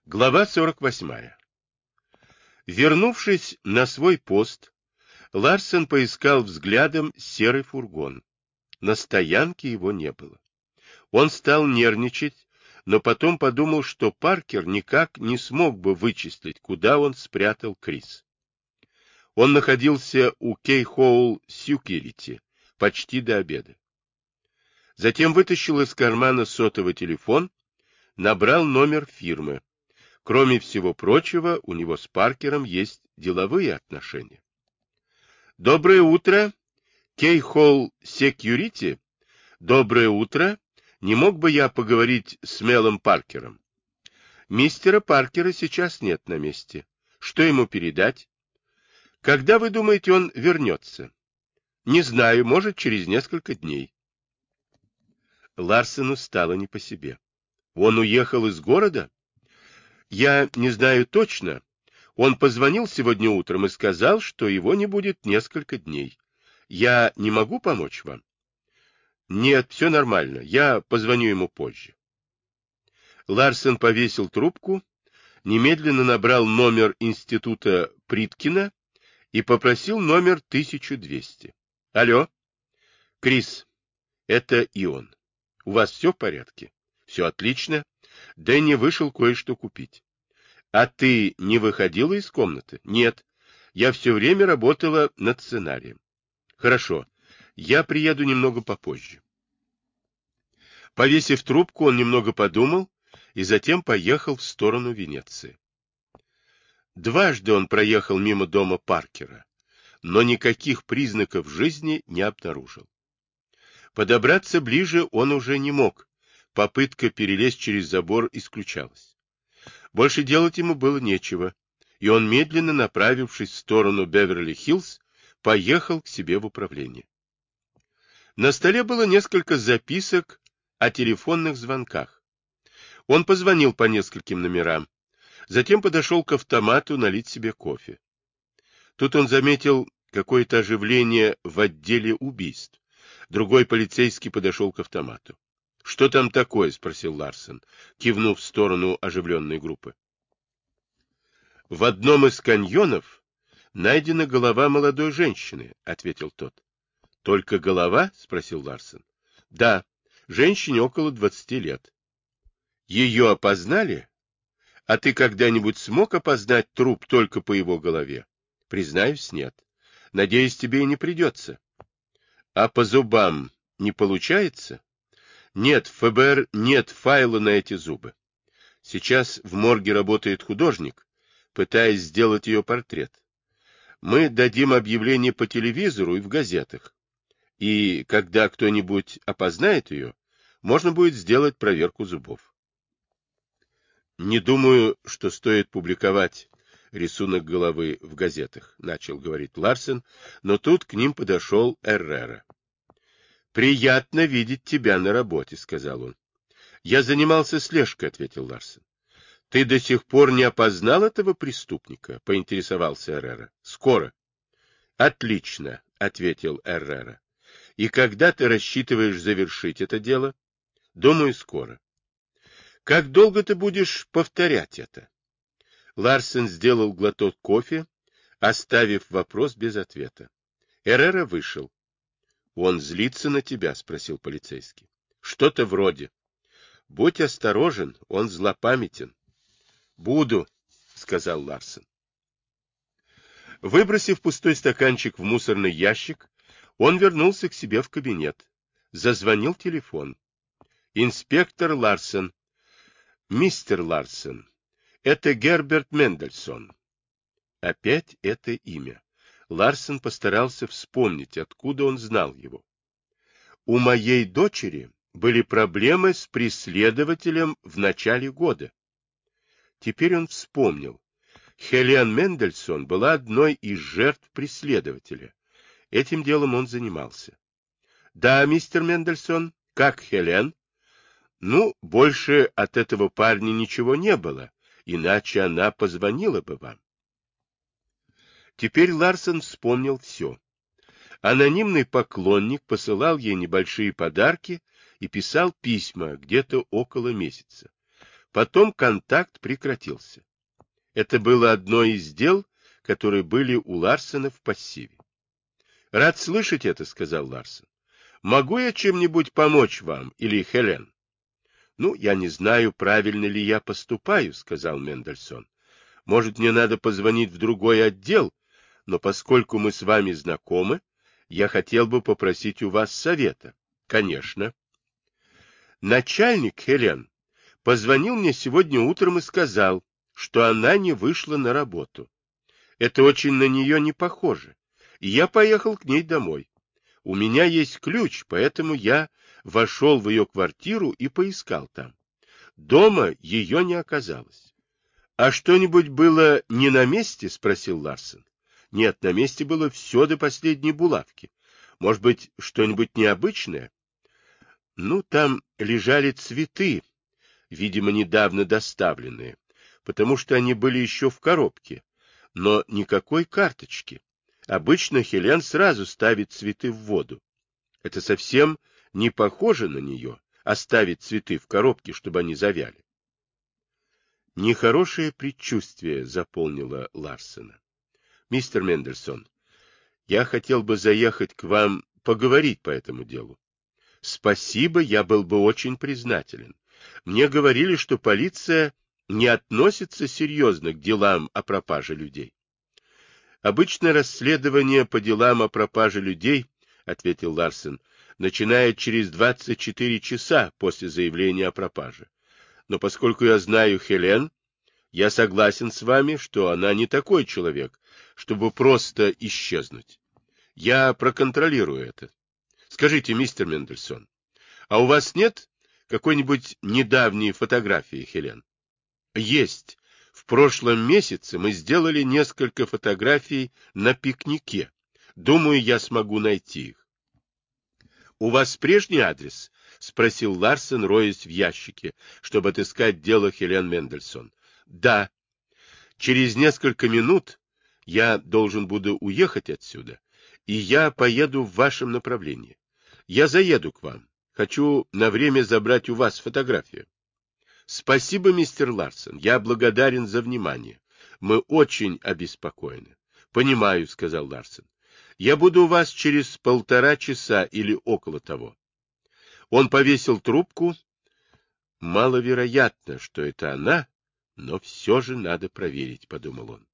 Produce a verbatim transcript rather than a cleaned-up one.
Глава сорок восьмая. Вернувшись на свой пост, Ларсен поискал взглядом серый фургон. На стоянке его не было. Он стал нервничать, но потом подумал, что Паркер никак не смог бы вычислить, куда он спрятал Крис. Он находился у Кейхоул Сьюкерити почти до обеда. Затем вытащил из кармана сотовый телефон, набрал номер фирмы. Кроме всего прочего, у него с Паркером есть деловые отношения. Доброе утро, Кейхоул Секьюрити. Доброе утро. Не мог бы я поговорить с Мелом Паркером? Мистера Паркера сейчас нет на месте. Что ему передать? Когда вы думаете, он вернется? Не знаю, может, через несколько дней. Ларсену стало не по себе. Он уехал из города? Я не знаю точно. Он позвонил сегодня утром и сказал, что его не будет несколько дней. Я не могу помочь вам? Нет, все нормально. Я позвоню ему позже. Ларсен повесил трубку, немедленно набрал номер института Приткина и попросил номер тысяча двести. Алло? Крис, это Ион. У вас все в порядке? Все отлично. Дэнни вышел кое-что купить. А ты не выходила из комнаты? Нет. Я все время работала над сценарием. Хорошо. Я приеду немного попозже. Повесив трубку, он немного подумал и затем поехал в сторону Венеции. Дважды он проехал мимо дома Паркера, но никаких признаков жизни не обнаружил. Подобраться ближе он уже не мог. Попытка перелезть через забор исключалась. Больше делать ему было нечего, и он, медленно направившись в сторону Беверли-Хиллз, поехал к себе в управление. На столе было несколько записок о телефонных звонках. Он позвонил по нескольким номерам, затем подошел к автомату налить себе кофе. Тут он заметил какое-то оживление в отделе убийств. Другой полицейский подошел к автомату. — Что там такое? — спросил Ларсен, кивнув в сторону оживленной группы. — В одном из каньонов найдена голова молодой женщины, — ответил тот. — Только голова? — спросил Ларсен. — Да, женщине около двадцати лет. — Ее опознали? А ты когда-нибудь смог опознать труп только по его голове? — Признаюсь, нет. Надеюсь, тебе и не придется. — А по зубам не получается? Нет, в ФБР нет файла на эти зубы. Сейчас в морге работает художник, пытаясь сделать ее портрет. Мы дадим объявление по телевизору и в газетах. И когда кто-нибудь опознает ее, можно будет сделать проверку зубов. Не думаю, что стоит публиковать рисунок головы в газетах, начал говорить Ларсен, но тут к ним подошел Эррера. «Приятно видеть тебя на работе», — сказал он. «Я занимался слежкой», — ответил Ларсен. «Ты до сих пор не опознал этого преступника?» — поинтересовался Эррера. «Скоро». «Отлично», — ответил Эррера. «И когда ты рассчитываешь завершить это дело?» «Думаю, скоро». «Как долго ты будешь повторять это?» Ларсен сделал глоток кофе, оставив вопрос без ответа. Эррера вышел. «Он злится на тебя?» — спросил полицейский. «Что-то вроде. Будь осторожен, он злопамятен». «Буду», — сказал Ларсен. Выбросив пустой стаканчик в мусорный ящик, он вернулся к себе в кабинет. Зазвонил телефон. «Инспектор Ларсен». «Мистер Ларсен, это Герберт Мендельсон». Опять это имя. Ларсен постарался вспомнить, откуда он знал его. «У моей дочери были проблемы с преследователем в начале года». Теперь он вспомнил. Хелен Мендельсон была одной из жертв преследователя. Этим делом он занимался. «Да, мистер Мендельсон, как Хелен?» «Ну, больше от этого парня ничего не было, иначе она позвонила бы вам». Теперь Ларсен вспомнил все. Анонимный поклонник посылал ей небольшие подарки и писал письма где-то около месяца. Потом контакт прекратился. Это было одно из дел, которые были у Ларсена в пассиве. «Рад слышать это», — сказал Ларсен. «Могу я чем-нибудь помочь вам или Хелен?» «Ну, я не знаю, правильно ли я поступаю», — сказал Мендельсон. «Может, мне надо позвонить в другой отдел, но поскольку мы с вами знакомы, я хотел бы попросить у вас совета». «Конечно». «Начальник, Хелен, позвонил мне сегодня утром и сказал, что она не вышла на работу. Это очень на нее не похоже, и я поехал к ней домой. У меня есть ключ, поэтому я вошел в ее квартиру и поискал там. Дома ее не оказалось». «А что-нибудь было не на месте?» — спросил Ларсен. «Нет, на месте было все до последней булавки. Может быть, что-нибудь необычное?» «Ну, там лежали цветы, видимо, недавно доставленные, потому что они были еще в коробке, но никакой карточки. Обычно Хелен сразу ставит цветы в воду. Это совсем не похоже на нее, оставить цветы в коробке, чтобы они завяли». Нехорошее предчувствие заполнило Ларсена. «Мистер Мендельсон, я хотел бы заехать к вам поговорить по этому делу». «Спасибо, я был бы очень признателен. Мне говорили, что полиция не относится серьезно к делам о пропаже людей». «Обычно расследование по делам о пропаже людей, — ответил Ларсен, — начинает через двадцать четыре часа после заявления о пропаже. Но поскольку я знаю Хелен, я согласен с вами, что она не такой человек, чтобы просто исчезнуть. Я проконтролирую это. Скажите, мистер Мендельсон, а у вас нет какой-нибудь недавней фотографии Хелен?» «Есть. В прошлом месяце мы сделали несколько фотографий на пикнике. Думаю, я смогу найти их». «У вас прежний адрес?» — спросил Ларсен, роясь в ящике, чтобы отыскать дело Хелен Мендельсон. «Да. Через несколько минут я должен буду уехать отсюда, и я поеду в вашем направлении. Я заеду к вам. Хочу на время забрать у вас фотографию». «Спасибо, мистер Ларсен. Я благодарен за внимание. Мы очень обеспокоены». «Понимаю», — сказал Ларсен. «Я буду у вас через полтора часа или около того». Он повесил трубку. «Маловероятно, что это она, но все же надо проверить», — подумал он.